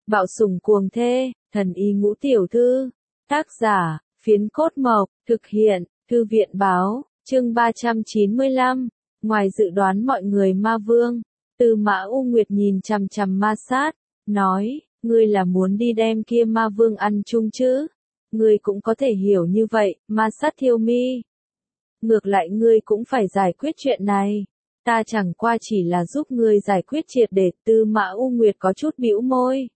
Bạo sủng cuồng thê, thần y ngũ tiểu thư. Tác giả, Phiến Cốt Mộc, thực hiện, Thư viện báo, chương 395. Ngoài dự đoán mọi người ma vương, Tư Mã U Nguyệt nhìn chằm chằm ma sát, nói, ngươi là muốn đi đem kia ma vương ăn chung chứ? Ngươi cũng có thể hiểu như vậy, ma sát Thiêu Mi. Ngược lại ngươi cũng phải giải quyết chuyện này. Ta chẳng qua chỉ là giúp ngươi giải quyết triệt để. Tư Mã U Nguyệt có chút bĩu môi.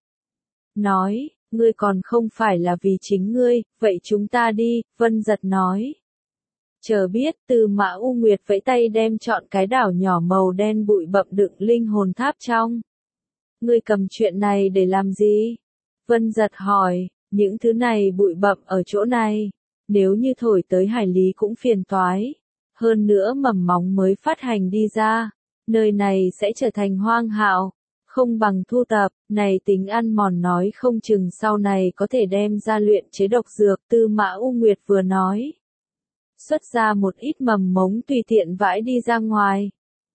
Nói, ngươi còn không phải là vì chính ngươi, vậy chúng ta đi, Vân Giật nói. Chờ biết, Tư Mã U Nguyệt vẫy tay đem chọn cái đảo nhỏ màu đen bụi bậm đựng linh hồn tháp trong. Ngươi cầm chuyện này để làm gì? Vân Giật hỏi, những thứ này bụi bậm ở chỗ này, nếu như thổi tới hải lý cũng phiền toái. Hơn nữa mầm móng mới phát hành đi ra, nơi này sẽ trở thành hoang hạo. Không bằng thu tập, này tính ăn mòn nói không chừng sau này có thể đem ra luyện chế độc dược. Tư Mã U Nguyệt vừa nói. Xuất ra một ít mầm mống tùy tiện vãi đi ra ngoài.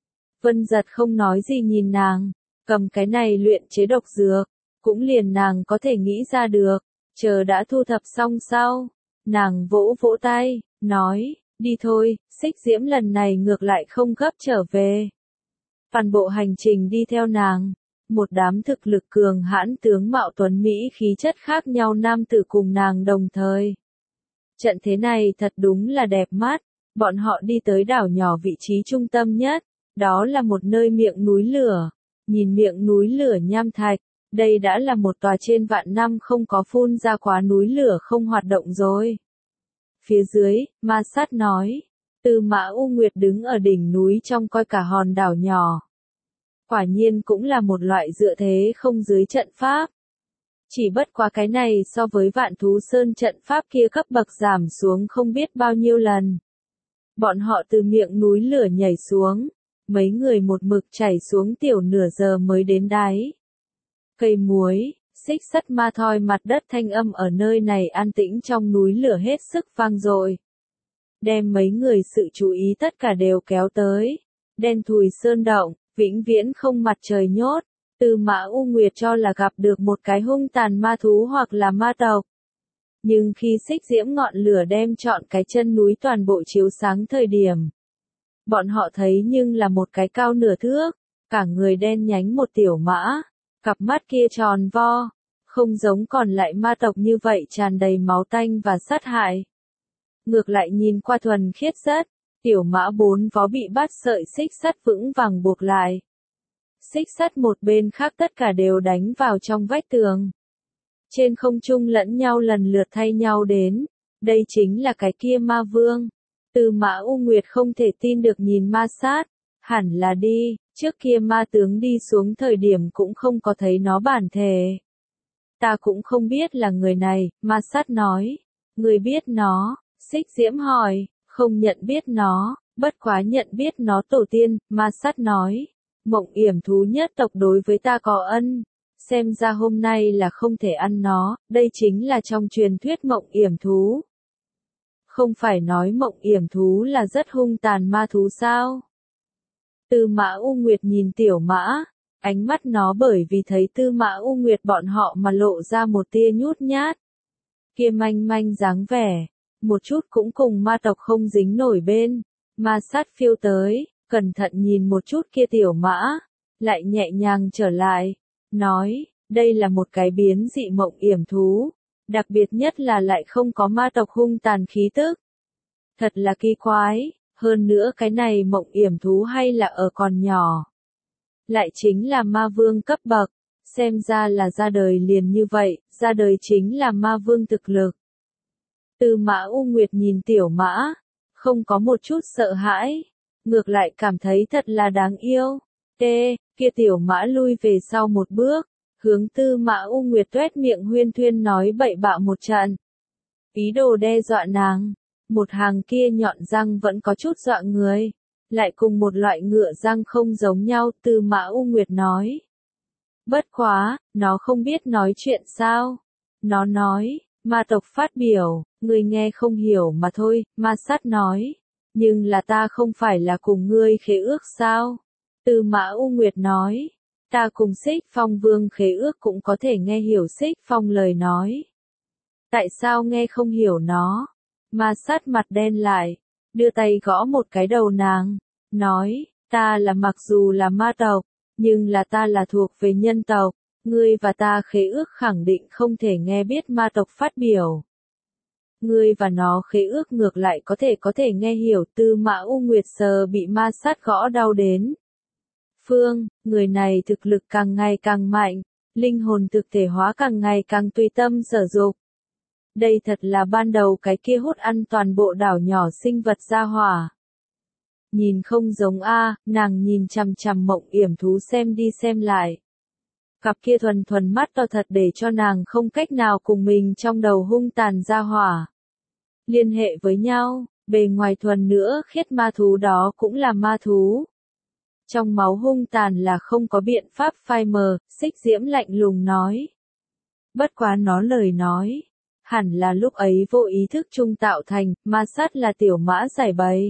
Vân Giật không nói gì nhìn nàng, cầm cái này luyện chế độc dược, cũng liền nàng có thể nghĩ ra được, chờ đã thu thập xong sau. Nàng vỗ vỗ tay, nói, đi thôi, Xích Diễm lần này ngược lại không gấp trở về. Toàn bộ hành trình đi theo nàng, một đám thực lực cường hãn tướng mạo tuấn Mỹ khí chất khác nhau nam tử cùng nàng đồng thời. Trận thế này thật đúng là đẹp mắt, bọn họ đi tới đảo nhỏ vị trí trung tâm nhất, đó là một nơi miệng núi lửa, nhìn miệng núi lửa nham thạch, đây đã là một tòa trên vạn năm không có phun ra quá núi lửa không hoạt động rồi. Phía dưới, ma sát nói, Tư Mã U Nguyệt đứng ở đỉnh núi trong coi cả hòn đảo nhỏ. Quả nhiên cũng là một loại dựa thế không dưới trận pháp. Chỉ bất quá cái này so với Vạn Thú Sơn trận pháp kia cấp bậc giảm xuống không biết bao nhiêu lần. Bọn họ từ miệng núi lửa nhảy xuống, mấy người một mực chảy xuống tiểu nửa giờ mới đến đáy. Cây muối, xích sắt ma thoi mặt đất thanh âm ở nơi này an tĩnh trong núi lửa hết sức vang dội. Đem mấy người sự chú ý tất cả đều kéo tới. Đen thùi sơn động, vĩnh viễn không mặt trời nhốt. Tư Mã U Nguyệt cho là gặp được một cái hung tàn ma thú hoặc là ma tộc. Nhưng khi xích diễm ngọn lửa đem trọn cái chân núi toàn bộ chiếu sáng thời điểm, bọn họ thấy nhưng là một cái cao nửa thước, cả người đen nhánh một tiểu mã, cặp mắt kia tròn vo, không giống còn lại ma tộc như vậy tràn đầy máu tanh và sát hại. Ngược lại nhìn qua thuần khiết rất, tiểu mã bốn vó bị bắt sợi xích sắt vững vàng buộc lại. Xích sắt một bên khác tất cả đều đánh vào trong vách tường. Trên không trung lẫn nhau lần lượt thay nhau đến. Đây chính là cái kia ma vương. Tư Mã U Nguyệt không thể tin được nhìn ma sát. Hẳn là đi, trước kia ma tướng đi xuống thời điểm cũng không có thấy nó bản thể. Ta cũng không biết là người này, ma sát nói. Người biết nó, Xích Diễm hỏi, không nhận biết nó, bất quá nhận biết nó tổ tiên, ma sát nói. Mộng yểm thú nhất tộc đối với ta có ân, xem ra hôm nay là không thể ăn nó, đây chính là trong truyền thuyết mộng yểm thú. Không phải nói mộng yểm thú là rất hung tàn ma thú sao? Tư Mã U Nguyệt nhìn tiểu mã, ánh mắt nó bởi vì thấy Tư Mã U Nguyệt bọn họ mà lộ ra một tia nhút nhát. Kia manh manh dáng vẻ, một chút cũng cùng ma tộc không dính nổi bên, ma sát phiêu tới. Cẩn thận nhìn một chút kia tiểu mã, lại nhẹ nhàng trở lại, nói, đây là một cái biến dị mộng yểm thú, đặc biệt nhất là lại không có ma tộc hung tàn khí tức. Thật là kỳ quái, hơn nữa cái này mộng yểm thú hay là ở còn nhỏ. Lại chính là ma vương cấp bậc, xem ra là ra đời liền như vậy, ra đời chính là ma vương thực lực. Tư Mã U Nguyệt nhìn tiểu mã, không có một chút sợ hãi. Ngược lại cảm thấy thật là đáng yêu. Kia tiểu mã lui về sau một bước, hướng Tư Mã U Nguyệt tuét miệng huyên thuyên nói bậy bạ một trận. Ý đồ đe dọa nàng, một hàng kia nhọn răng vẫn có chút dọa người, lại cùng một loại ngựa răng không giống nhau. Tư Mã U Nguyệt nói. Bất quá, nó không biết nói chuyện sao. Nó nói, ma tộc phát biểu, người nghe không hiểu mà thôi, ma sát nói. Nhưng là ta không phải là cùng ngươi khế ước sao? Tư Mã U Nguyệt nói. Ta cùng Xích Phong Vương khế ước cũng có thể nghe hiểu Xích Phong lời nói. Tại sao nghe không hiểu nó? Ma Sát mặt đen lại, đưa tay gõ một cái đầu nàng, nói, ta là mặc dù là ma tộc, nhưng là ta là thuộc về nhân tộc, ngươi và ta khế ước khẳng định không thể nghe biết ma tộc phát biểu. Ngươi và nó khế ước ngược lại có thể nghe hiểu. Tư Mã U Nguyệt sờ bị Ma Sát gõ đau đến. Phương, người này thực lực càng ngày càng mạnh, linh hồn thực thể hóa càng ngày càng tùy tâm sở dục. Đây thật là ban đầu cái kia hút ăn toàn bộ đảo nhỏ sinh vật gia hỏa. Nhìn không giống a, nàng nhìn chằm chằm Mộng Yểm Thú xem đi xem lại. Cặp kia thuần thuần mắt to thật để cho nàng không cách nào cùng mình trong đầu hung tàn gia hỏa liên hệ với nhau, bề ngoài thuần nữa khiết ma thú đó cũng là ma thú. Trong máu hung tàn là không có biện pháp phai mờ, Xích Diễm lạnh lùng nói. Bất quá nó lời nói, hẳn là lúc ấy vô ý thức trung tạo thành, Ma Sát là tiểu mã giải bày.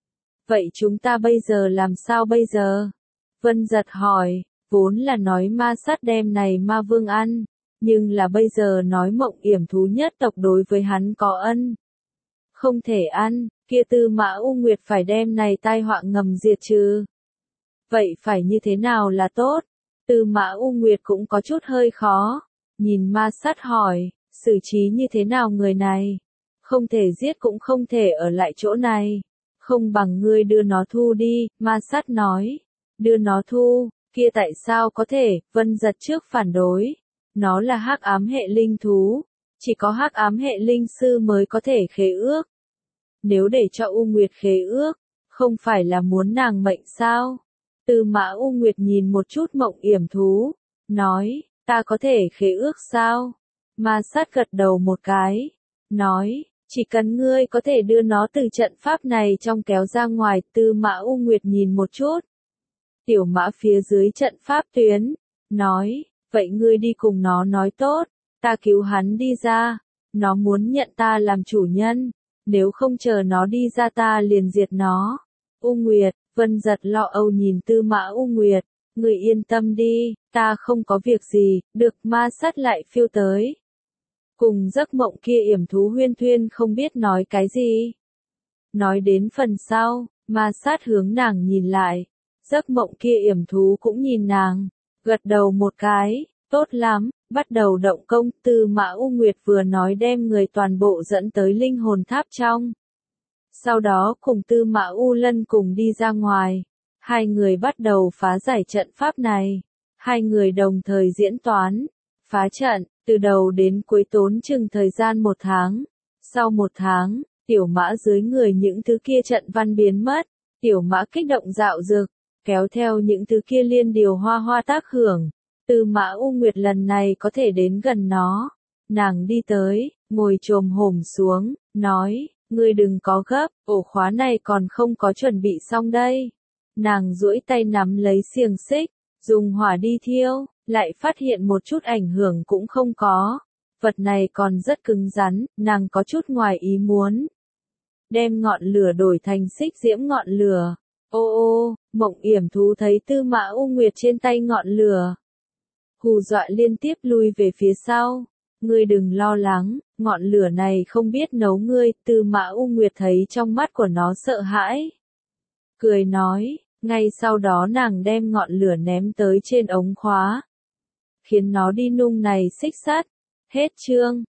Vậy chúng ta bây giờ làm sao bây giờ? Vân Giật hỏi, vốn là nói Ma Sát đem này ma vương ăn, nhưng là bây giờ nói Mộng Yểm Thú nhất tộc đối với hắn có ân. Không thể ăn, kia Tư Mã U Nguyệt phải đem này tai họa ngầm diệt trừ. Vậy phải như thế nào là tốt? Tư Mã U Nguyệt cũng có chút hơi khó. Nhìn Ma Sát hỏi, xử trí như thế nào người này? Không thể giết cũng không thể ở lại chỗ này. Không bằng ngươi đưa nó thu đi, Ma Sát nói. Đưa nó thu, kia tại sao có thể? Vân Giật trước phản đối. Nó là hắc ám hệ linh thú. Chỉ có hắc ám hệ linh sư mới có thể khế ước. Nếu để cho U Nguyệt khế ước, không phải là muốn nàng mệnh sao? Tư Mã U Nguyệt nhìn một chút Mộng Yểm Thú, nói, ta có thể khế ước sao? Ma Sát gật đầu một cái, nói, chỉ cần ngươi có thể đưa nó từ trận pháp này trong kéo ra ngoài. Tư Mã U Nguyệt nhìn một chút. Tiểu mã phía dưới trận pháp tuyến, nói, vậy ngươi đi cùng nó nói tốt, ta cứu hắn đi ra, nó muốn nhận ta làm chủ nhân, nếu không chờ nó đi ra ta liền diệt nó. U Nguyệt, Vân Giật lo âu nhìn Tư Mã U Nguyệt, ngươi yên tâm đi, ta không có việc gì. Được. Ma Sát lại phiêu tới. Cùng giấc mộng kia Yểm Thú huyên thuyên không biết nói cái gì. Nói đến phần sau, Ma Sát hướng nàng nhìn lại. Giấc mộng kia Yểm Thú cũng nhìn nàng, gật đầu một cái, tốt lắm, bắt đầu động công. Tư Mã U Nguyệt vừa nói đem người toàn bộ dẫn tới linh hồn tháp trong. Sau đó cùng Tư Mã U Lân cùng đi ra ngoài. Hai người bắt đầu phá giải trận pháp này. Hai người đồng thời diễn toán. Phá trận, từ đầu đến cuối tốn chừng thời gian 1 tháng. Sau 1 tháng, tiểu mã dưới người những thứ kia trận văn biến mất. Tiểu mã kích động dạo dực, kéo theo những thứ kia liên điều hoa hoa tác hưởng. Tư Mã U Nguyệt lần này có thể đến gần nó. Nàng đi tới, ngồi chồm hổm xuống, nói, ngươi đừng có gấp, ổ khóa này còn không có chuẩn bị xong đây. Nàng duỗi tay nắm lấy xiềng xích, dùng hỏa đi thiêu, lại phát hiện một chút ảnh hưởng cũng không có. Vật này còn rất cứng rắn, nàng có chút ngoài ý muốn. Đem ngọn lửa đổi thành xích diễm ngọn lửa. Ô ô, Mộng Yểm Thú thấy Tư Mã U Nguyệt trên tay ngọn lửa. Hù dọa liên tiếp lui về phía sau. Ngươi đừng lo lắng, ngọn lửa này không biết nấu ngươi. Tư Mã U Nguyệt thấy trong mắt của nó sợ hãi. Cười nói, ngay sau đó nàng đem ngọn lửa ném tới trên ống khóa. Khiến nó đi nung này xích sắt. Hết chương.